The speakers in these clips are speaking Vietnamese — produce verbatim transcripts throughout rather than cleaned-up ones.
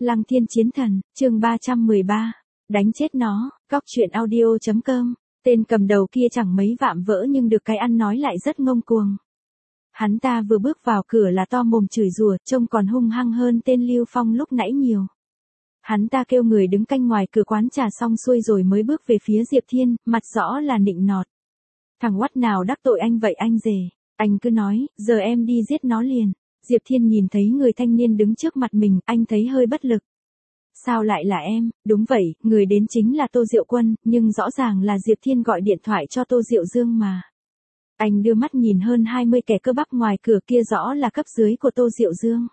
Lăng Thiên Chiến Thần, chương ba trăm mười ba. Đánh chết nó, cóc truyện audio chấm com. Tên cầm đầu kia chẳng mấy vạm vỡ nhưng được cái ăn nói lại rất ngông cuồng. Hắn ta vừa bước vào cửa là to mồm chửi rủa, trông còn hung hăng hơn tên Lưu Phong lúc nãy nhiều. Hắn ta kêu người đứng canh ngoài cửa quán trà xong xuôi rồi mới bước về phía Diệp Thiên, mặt rõ là nịnh nọt. Thằng oắt nào đắc tội anh vậy anh rể, anh cứ nói, giờ em đi giết nó liền. Diệp Thiên nhìn thấy người thanh niên đứng trước mặt mình, anh thấy hơi bất lực. Sao lại là em? Đúng vậy, người đến chính là Tô Diệu Quân, nhưng rõ ràng là Diệp Thiên gọi điện thoại cho Tô Diệu Dương mà. Anh đưa mắt nhìn hơn hai mươi kẻ cơ bắp ngoài cửa kia, rõ là cấp dưới của Tô Diệu Dương.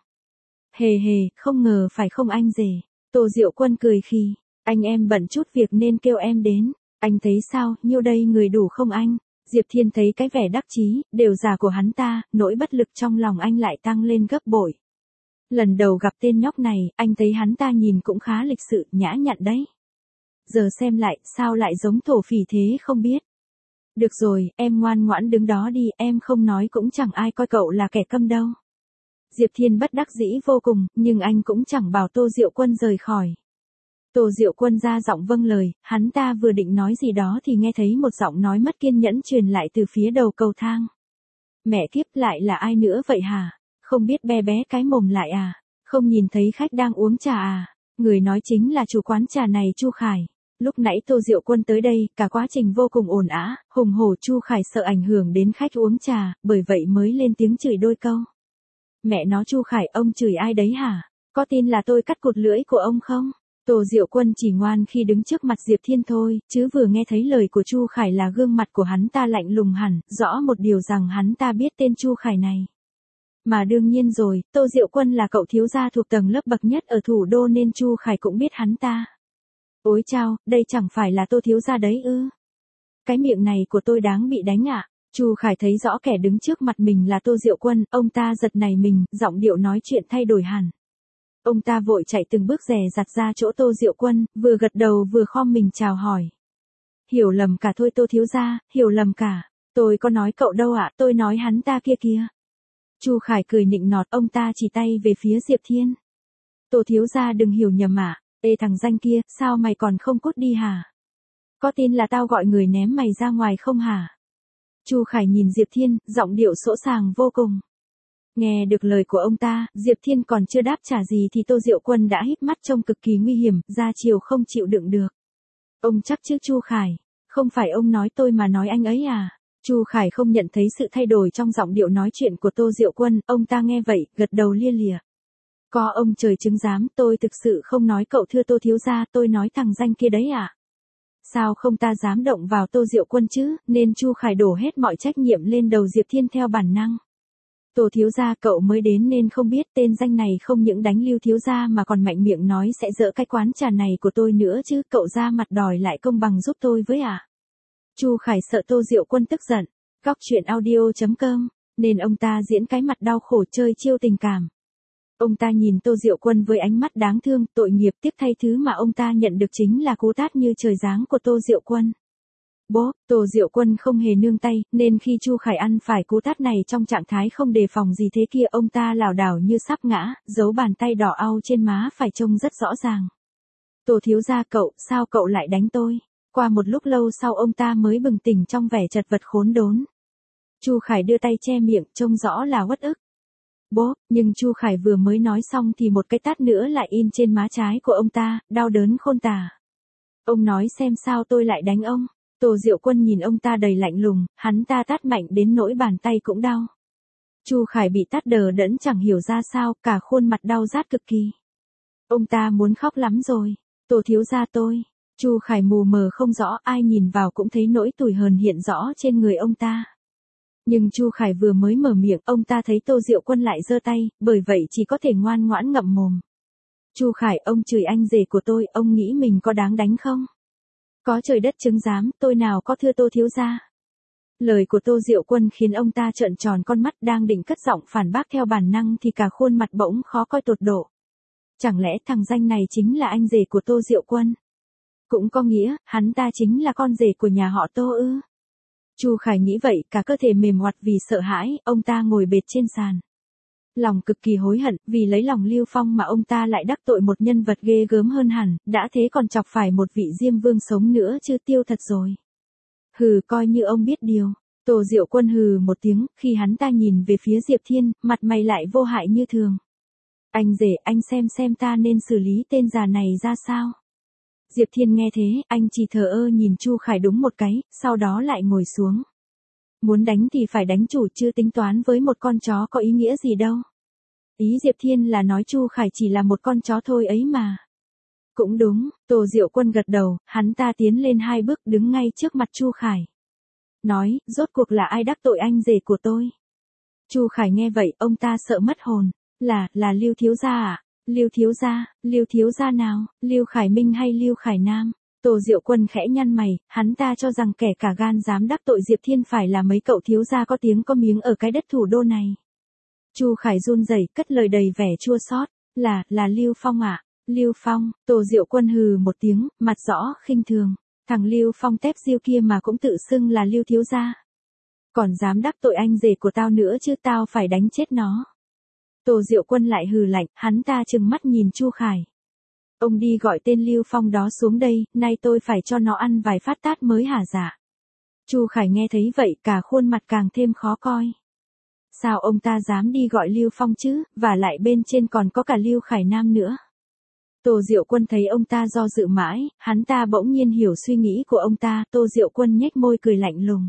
Hề hề, không ngờ phải không anh rể. Tô Diệu Quân cười khi, anh em bận chút việc nên kêu em đến. Anh thấy sao, nhiêu đây người đủ không anh? Diệp Thiên thấy cái vẻ đắc chí, đều giả của hắn ta, nỗi bất lực trong lòng anh lại tăng lên gấp bội. Lần đầu gặp tên nhóc này, anh thấy hắn ta nhìn cũng khá lịch sự, nhã nhặn đấy. Giờ xem lại, sao lại giống thổ phỉ thế không biết. Được rồi, em ngoan ngoãn đứng đó đi, em không nói cũng chẳng ai coi cậu là kẻ câm đâu. Diệp Thiên bất đắc dĩ vô cùng, nhưng anh cũng chẳng bảo Tô Diệu Quân rời khỏi. Tô Diệu Quân ra giọng vâng lời, hắn ta vừa định nói gì đó thì nghe thấy một giọng nói mất kiên nhẫn truyền lại từ phía đầu cầu thang. Mẹ kiếp, lại là ai nữa vậy hả? Không biết bé bé cái mồm lại à? Không nhìn thấy khách đang uống trà à? Người nói chính là chủ quán trà này, Chu Khải. Lúc nãy Tô Diệu Quân tới đây, cả quá trình vô cùng ồn ào, hùng hổ. Chu Khải sợ ảnh hưởng đến khách uống trà, bởi vậy mới lên tiếng chửi đôi câu. Mẹ nó Chu Khải, ông chửi ai đấy hả? Có tin là tôi cắt cụt lưỡi của ông không? Tô Diệu Quân chỉ ngoan khi đứng trước mặt Diệp Thiên thôi, chứ vừa nghe thấy lời của Chu Khải là gương mặt của hắn ta lạnh lùng hẳn, rõ một điều rằng hắn ta biết tên Chu Khải này. Mà đương nhiên rồi, Tô Diệu Quân là cậu thiếu gia thuộc tầng lớp bậc nhất ở thủ đô nên Chu Khải cũng biết hắn ta. Ôi chao, đây chẳng phải là Tô thiếu gia đấy ư? Cái miệng này của tôi đáng bị đánh ạ. À? Chu Khải thấy rõ kẻ đứng trước mặt mình là Tô Diệu Quân, ông ta giật nảy mình, giọng điệu nói chuyện thay đổi hẳn. Ông ta vội chạy từng bước dè dặt ra chỗ Tô Diệu Quân, vừa gật đầu vừa khom mình chào hỏi. Hiểu lầm cả thôi Tô thiếu gia, hiểu lầm cả. Tôi có nói cậu đâu ạ, à, tôi nói hắn ta kia kia. Chu Khải cười nịnh nọt, ông ta chỉ tay về phía Diệp Thiên. Tô thiếu gia đừng hiểu nhầm ạ. À? Ê thằng danh kia, sao mày còn không cút đi hả? Có tin là tao gọi người ném mày ra ngoài không hả? Chu Khải nhìn Diệp Thiên, giọng điệu sỗ sàng vô cùng. Nghe được lời của ông ta, Diệp Thiên còn chưa đáp trả gì thì Tô Diệu Quân đã híp mắt trông cực kỳ nguy hiểm, ra chiều không chịu đựng được. Ông chắc chứ Chu Khải, không phải ông nói tôi mà nói anh ấy à? Chu Khải không nhận thấy sự thay đổi trong giọng điệu nói chuyện của Tô Diệu Quân, ông ta nghe vậy, gật đầu lia lịa. Có ông trời chứng giám, tôi thực sự không nói cậu thưa Tô thiếu gia, tôi nói thằng danh kia đấy ạ. À? Sao không ta dám động vào Tô Diệu Quân chứ, nên Chu Khải đổ hết mọi trách nhiệm lên đầu Diệp Thiên theo bản năng. Tô thiếu gia, cậu mới đến nên không biết tên danh này không những đánh Lưu thiếu gia mà còn mạnh miệng nói sẽ dỡ cái quán trà này của tôi nữa chứ, cậu ra mặt đòi lại công bằng giúp tôi với à? Chu Khải sợ Tô Diệu Quân tức giận, cóc truyện audio chấm com, nên ông ta diễn cái mặt đau khổ chơi chiêu tình cảm. Ông ta nhìn Tô Diệu Quân với ánh mắt đáng thương, tội nghiệp, tiếc thay thứ mà ông ta nhận được chính là cú tát như trời giáng của Tô Diệu Quân. Bố, Tô Diệu Quân không hề nương tay, nên khi Chu Khải ăn phải cú tát này trong trạng thái không đề phòng gì thế kia, ông ta lảo đảo như sắp ngã, dấu bàn tay đỏ au trên má phải trông rất rõ ràng. Tô thiếu gia cậu, sao cậu lại đánh tôi? Qua một lúc lâu sau ông ta mới bừng tỉnh trong vẻ chật vật khốn đốn. Chu Khải đưa tay che miệng, trông rõ là uất ức. Bố, nhưng Chu Khải vừa mới nói xong thì một cái tát nữa lại in trên má trái của ông ta, đau đớn khôn tả. Ông nói xem sao tôi lại đánh ông? Tô Diệu Quân nhìn ông ta đầy lạnh lùng, hắn ta tát mạnh đến nỗi bàn tay cũng đau. Chu Khải bị tát đờ đẫn chẳng hiểu ra sao, cả khuôn mặt đau rát cực kỳ. Ông ta muốn khóc lắm rồi. Tô thiếu gia tôi. Chu Khải mù mờ không rõ, ai nhìn vào cũng thấy nỗi tủi hờn hiện rõ trên người ông ta. Nhưng Chu Khải vừa mới mở miệng, ông ta thấy Tô Diệu Quân lại giơ tay, bởi vậy chỉ có thể ngoan ngoãn ngậm mồm. Chu Khải, ông chửi anh rể của tôi, ông nghĩ mình có đáng đánh không? Có trời đất chứng giám, tôi nào có thưa Tô thiếu gia. Lời của Tô Diệu Quân khiến ông ta trợn tròn con mắt, đang định cất giọng phản bác theo bản năng thì cả khuôn mặt bỗng khó coi tột độ. Chẳng lẽ thằng danh này chính là anh rể của Tô Diệu Quân? Cũng có nghĩa, hắn ta chính là con rể của nhà họ Tô ư? Chu Khải nghĩ vậy, cả cơ thể mềm oặt vì sợ hãi, ông ta ngồi bệt trên sàn. Lòng cực kỳ hối hận, vì lấy lòng Lưu Phong mà ông ta lại đắc tội một nhân vật ghê gớm hơn hẳn, đã thế còn chọc phải một vị Diêm Vương sống nữa chứ tiêu thật rồi. Hừ, coi như ông biết điều. Tô Diệu Quân hừ một tiếng, khi hắn ta nhìn về phía Diệp Thiên, mặt mày lại vô hại như thường. Anh rể, anh xem xem ta nên xử lý tên già này ra sao. Diệp Thiên nghe thế, anh chỉ thờ ơ nhìn Chu Khải đúng một cái, sau đó lại ngồi xuống. Muốn đánh thì phải đánh chủ, chứ tính toán với một con chó có ý nghĩa gì đâu. Ý Diệp Thiên là nói Chu Khải chỉ là một con chó thôi ấy mà. Cũng đúng, Tô Diệu Quân gật đầu, hắn ta tiến lên hai bước đứng ngay trước mặt Chu Khải. Nói, rốt cuộc là ai đắc tội anh rể của tôi? Chu Khải nghe vậy, ông ta sợ mất hồn. Là, là Lưu thiếu gia à? Lưu thiếu gia, Lưu thiếu gia nào? Lưu Khải Minh hay Lưu Khải Nam? Tô Diệu Quân khẽ nhăn mày, hắn ta cho rằng kẻ cả gan dám đắc tội Diệp Thiên phải là mấy cậu thiếu gia có tiếng có miếng ở cái đất thủ đô này. Chu Khải run rẩy, cất lời đầy vẻ chua xót, là, là Lưu Phong ạ. À? Lưu Phong, Tô Diệu Quân hừ một tiếng, mặt rõ khinh thường. Thằng Lưu Phong tép diêu kia mà cũng tự xưng là Lưu thiếu gia. Còn dám đắc tội anh rể của tao nữa chứ, tao phải đánh chết nó. Tô Diệu Quân lại hừ lạnh, hắn ta trừng mắt nhìn Chu Khải. Ông đi gọi tên Lưu Phong đó xuống đây, nay tôi phải cho nó ăn vài phát tát mới hả dạ. Chu Khải nghe thấy vậy, cả khuôn mặt càng thêm khó coi. Sao ông ta dám đi gọi Lưu Phong chứ, và lại bên trên còn có cả Lưu Khải Nam nữa. Tô Diệu Quân thấy ông ta do dự mãi, hắn ta bỗng nhiên hiểu suy nghĩ của ông ta, Tô Diệu Quân nhếch môi cười lạnh lùng.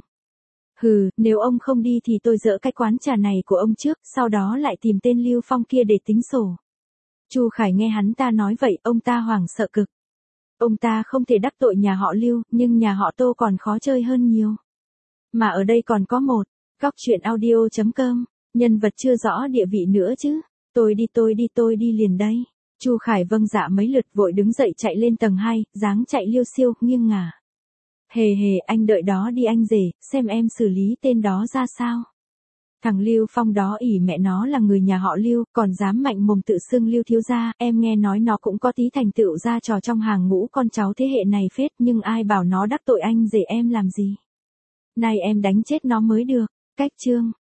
Hừ, nếu ông không đi thì tôi dỡ cái quán trà này của ông trước, sau đó lại tìm tên Lưu Phong kia để tính sổ. Chu Khải nghe hắn ta nói vậy, ông ta hoảng sợ cực. Ông ta không thể đắc tội nhà họ Lưu, nhưng nhà họ Tô còn khó chơi hơn nhiều. Mà ở đây còn có một, góc truyện audio chấm com, nhân vật chưa rõ địa vị nữa chứ. Tôi đi tôi đi tôi đi liền đây. Chu Khải vâng dạ mấy lượt vội đứng dậy chạy lên tầng hai, dáng chạy liêu xiêu, nghiêng ngả. Hề hề, anh đợi đó đi anh rể, xem em xử lý tên đó ra sao. Thằng Lưu Phong đó ỉ mẹ nó là người nhà họ Lưu, còn dám mạnh mồm tự xưng Lưu thiếu gia, em nghe nói nó cũng có tí thành tựu ra trò trong hàng ngũ con cháu thế hệ này phết, nhưng ai bảo nó đắc tội anh rể em làm gì. Này em đánh chết nó mới được. Cách chương